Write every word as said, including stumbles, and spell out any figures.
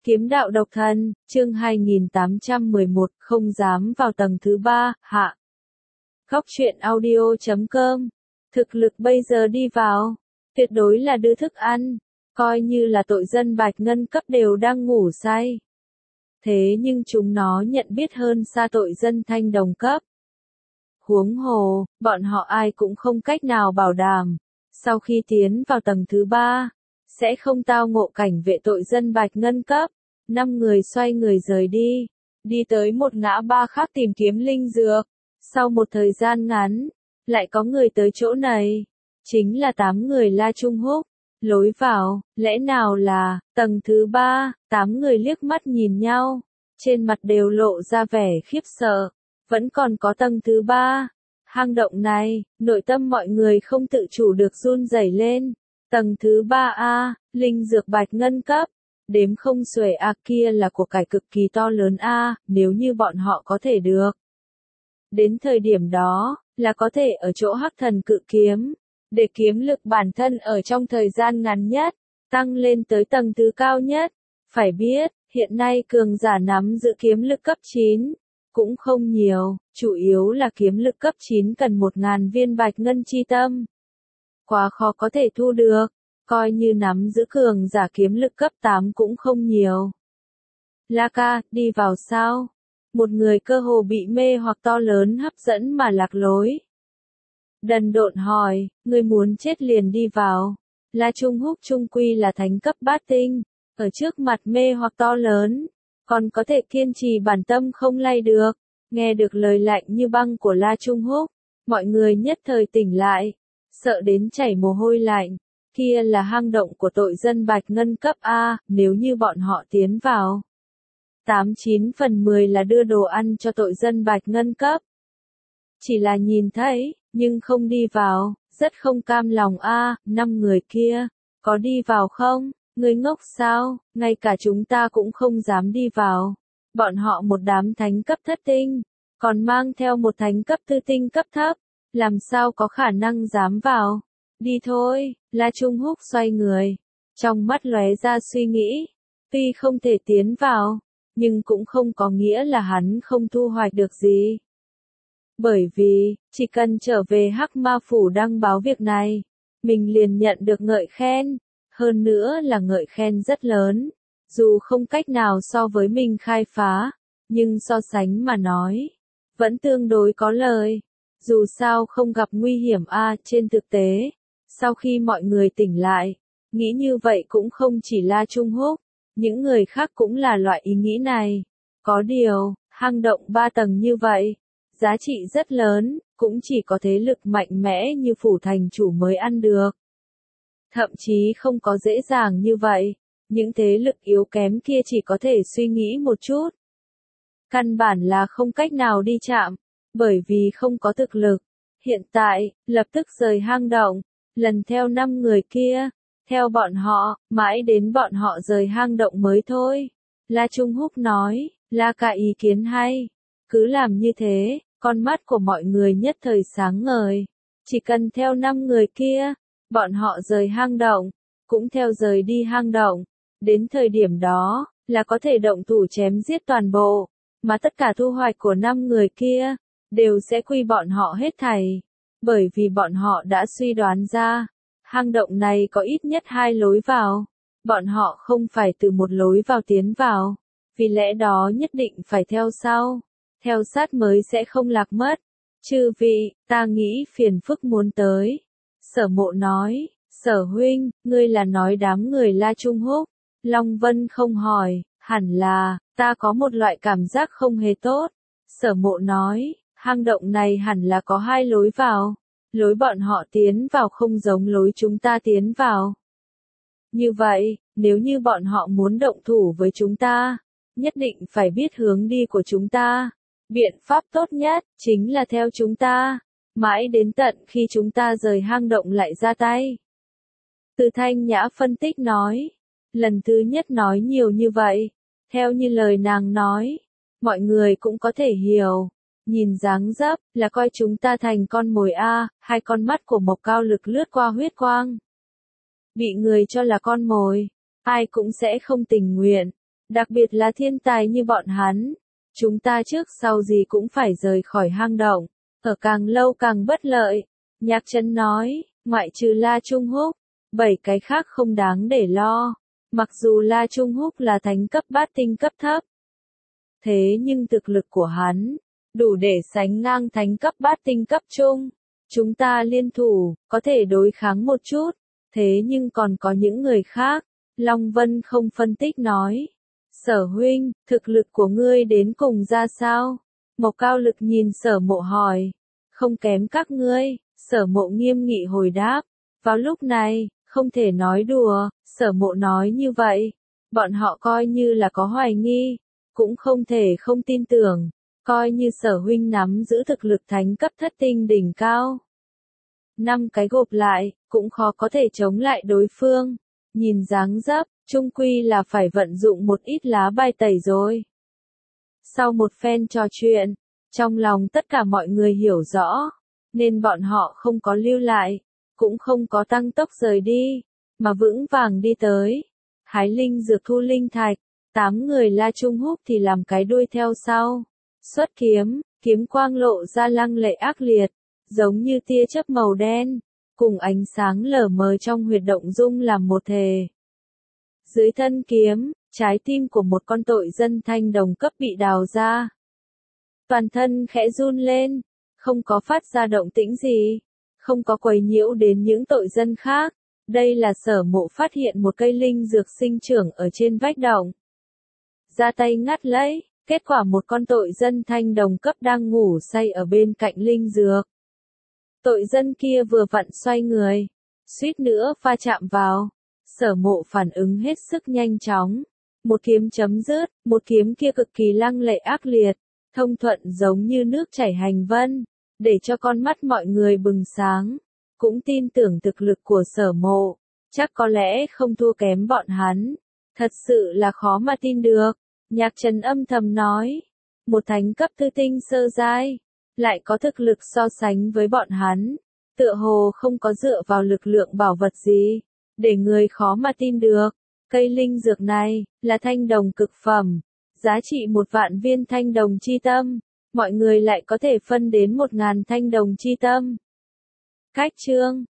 Kiếm đạo độc thân, chương hai nghìn tám trăm mười một, không dám vào tầng thứ ba, hạ. Góc truyện audio chấm com. Thực lực bây giờ đi vào, tuyệt đối là đưa thức ăn, coi như là tội dân bạch ngân cấp đều đang ngủ say. Thế nhưng chúng nó nhận biết hơn xa tội dân thanh đồng cấp. Huống hồ, bọn họ ai cũng không cách nào bảo đảm, sau khi tiến vào tầng thứ ba, sẽ không tao ngộ cảnh vệ tội dân bạch ngân cấp. Năm người xoay người rời đi, đi tới một ngã ba khác tìm kiếm linh dược. Sau một thời gian ngắn, lại có người tới chỗ này. Chính là tám người La Trung Húc. Lối vào, lẽ nào là, tầng thứ ba, tám người liếc mắt nhìn nhau. Trên mặt đều lộ ra vẻ khiếp sợ. Vẫn còn có tầng thứ ba. Hang động này, nội tâm mọi người không tự chủ được run rẩy lên. Tầng thứ ba A, linh dược bạch ngân cấp. Đếm không xuể A kia là của cải cực kỳ to lớn A, nếu như bọn họ có thể được. Đến thời điểm đó, là có thể ở chỗ hắc thần cự kiếm, để kiếm lực bản thân ở trong thời gian ngắn nhất, tăng lên tới tầng thứ cao nhất. Phải biết, hiện nay cường giả nắm giữ kiếm lực cấp chín, cũng không nhiều, chủ yếu là kiếm lực cấp chín cần một ngàn viên bạch ngân chi tâm. Quá khó có thể thu được. Coi như nắm giữ cường giả kiếm lực cấp tám cũng không nhiều. La ca, đi vào sao? Một người cơ hồ bị mê hoặc to lớn hấp dẫn mà lạc lối. Đần độn hỏi, người muốn chết liền đi vào. La Trung Húc trung quy là thánh cấp bát tinh, ở trước mặt mê hoặc to lớn, còn có thể kiên trì bản tâm không lay được. Nghe được lời lạnh như băng của La Trung Húc, mọi người nhất thời tỉnh lại, sợ đến chảy mồ hôi lạnh. Kia là hang động của tội dân bạch ngân cấp A, nếu như bọn họ tiến vào. tám chín phần mười là đưa đồ ăn cho tội dân bạch ngân cấp. Chỉ là nhìn thấy, nhưng không đi vào, rất không cam lòng A, năm người kia, có đi vào không? Người ngốc sao, ngay cả chúng ta cũng không dám đi vào. Bọn họ một đám thánh cấp thất tinh, còn mang theo một thánh cấp tư tinh cấp thấp, làm sao có khả năng dám vào? Đi thôi, La Trung Húc xoay người, trong mắt lóe ra suy nghĩ, tuy không thể tiến vào, nhưng cũng không có nghĩa là hắn không thu hoạch được gì. Bởi vì, chỉ cần trở về Hắc Ma Phủ đăng báo việc này, mình liền nhận được ngợi khen, hơn nữa là ngợi khen rất lớn, dù không cách nào so với mình khai phá, nhưng so sánh mà nói, vẫn tương đối có lời. Dù sao không gặp nguy hiểm a, trên thực tế. Sau khi mọi người tỉnh lại, nghĩ như vậy cũng không chỉ La Trung Húc, những người khác cũng là loại ý nghĩ này. Có điều, hang động ba tầng như vậy, giá trị rất lớn, cũng chỉ có thế lực mạnh mẽ như phủ thành chủ mới ăn được. Thậm chí không có dễ dàng như vậy, những thế lực yếu kém kia chỉ có thể suy nghĩ một chút. Căn bản là không cách nào đi chạm, bởi vì không có thực lực. Hiện tại, lập tức rời hang động. Lần theo năm người kia, theo bọn họ, mãi đến bọn họ rời hang động mới thôi. La Trung Húc nói, La ca ý kiến hay. Cứ làm như thế, con mắt của mọi người nhất thời sáng ngời. Chỉ cần theo năm người kia, bọn họ rời hang động, cũng theo rời đi hang động. Đến thời điểm đó, là có thể động thủ chém giết toàn bộ, mà tất cả thu hoạch của năm người kia, đều sẽ quy bọn họ hết thảy. Bởi vì bọn họ đã suy đoán ra, hang động này có ít nhất hai lối vào. Bọn họ không phải từ một lối vào tiến vào, vì lẽ đó nhất định phải theo sau. Theo sát mới sẽ không lạc mất. Chư vị, ta nghĩ phiền phức muốn tới. Sở Mộ nói, Sở huynh, ngươi là nói đám người La Trung Húc. Long Vân không hỏi, hẳn là, ta có một loại cảm giác không hề tốt. Sở Mộ nói, hang động này hẳn là có hai lối vào. Lối bọn họ tiến vào không giống lối chúng ta tiến vào. Như vậy, nếu như bọn họ muốn động thủ với chúng ta, nhất định phải biết hướng đi của chúng ta. Biện pháp tốt nhất, chính là theo chúng ta. Mãi đến tận khi chúng ta rời hang động lại ra tay. Từ Thanh Nhã phân tích nói. Lần thứ nhất nói nhiều như vậy. Theo như lời nàng nói, mọi người cũng có thể hiểu. Nhìn dáng dấp, là coi chúng ta thành con mồi A, hai con mắt của Mộc Cao Lực lướt qua huyết quang. Bị người cho là con mồi, ai cũng sẽ không tình nguyện. Đặc biệt là thiên tài như bọn hắn. Chúng ta trước sau gì cũng phải rời khỏi hang động. Ở càng lâu càng bất lợi. Nhạc Trấn nói, ngoại trừ La Trung Húc, bảy cái khác không đáng để lo. Mặc dù La Trung Húc là thánh cấp bát tinh cấp thấp. Thế nhưng thực lực của hắn, đủ để sánh ngang thánh cấp bát tinh cấp trung. Chúng ta liên thủ, có thể đối kháng một chút. Thế nhưng còn có những người khác. Long Vân không phân tích nói. Sở huynh, thực lực của ngươi đến cùng ra sao? Mộc Cao Lực nhìn Sở Mộ hỏi. Không kém các ngươi, Sở Mộ nghiêm nghị hồi đáp. Vào lúc này, không thể nói đùa, Sở Mộ nói như vậy. Bọn họ coi như là có hoài nghi, cũng không thể không tin tưởng. Coi như Sở huynh nắm giữ thực lực thánh cấp thất tinh đỉnh cao. Năm cái gộp lại, cũng khó có thể chống lại đối phương. Nhìn dáng dấp, chung quy là phải vận dụng một ít lá bài tẩy rồi. Sau một phen trò chuyện, trong lòng tất cả mọi người hiểu rõ, nên bọn họ không có lưu lại, cũng không có tăng tốc rời đi, mà vững vàng đi tới. Hái linh dược thu linh thạch, tám người La Trung Húc thì làm cái đuôi theo sau. Xuất kiếm, kiếm quang lộ ra lăng lệ ác liệt, giống như tia chớp màu đen, cùng ánh sáng lờ mờ trong huyệt động dung làm một thể. Dưới thân kiếm, trái tim của một con tội dân thanh đồng cấp bị đào ra. Toàn thân khẽ run lên, không có phát ra động tĩnh gì, không có quấy nhiễu đến những tội dân khác. Đây là Sở Mộ phát hiện một cây linh dược sinh trưởng ở trên vách động. Ra tay ngắt lấy, kết quả một con tội dân thanh đồng cấp đang ngủ say ở bên cạnh linh dược. Tội dân kia vừa vặn xoay người, suýt nữa va chạm vào. Sở Mộ phản ứng hết sức nhanh chóng. Một kiếm chấm dứt, một kiếm kia cực kỳ lăng lệ ác liệt, thông thuận giống như nước chảy hành vân, để cho con mắt mọi người bừng sáng. Cũng tin tưởng thực lực của Sở Mộ, chắc có lẽ không thua kém bọn hắn. Thật sự là khó mà tin được. Nhạc Trần âm thầm nói, một thánh cấp thư tinh sơ giai, lại có thực lực so sánh với bọn hắn, tựa hồ không có dựa vào lực lượng bảo vật gì, để người khó mà tin được. Cây linh dược này, là thanh đồng cực phẩm, giá trị một vạn viên thanh đồng chi tâm, mọi người lại có thể phân đến một ngàn thanh đồng chi tâm. Cách chương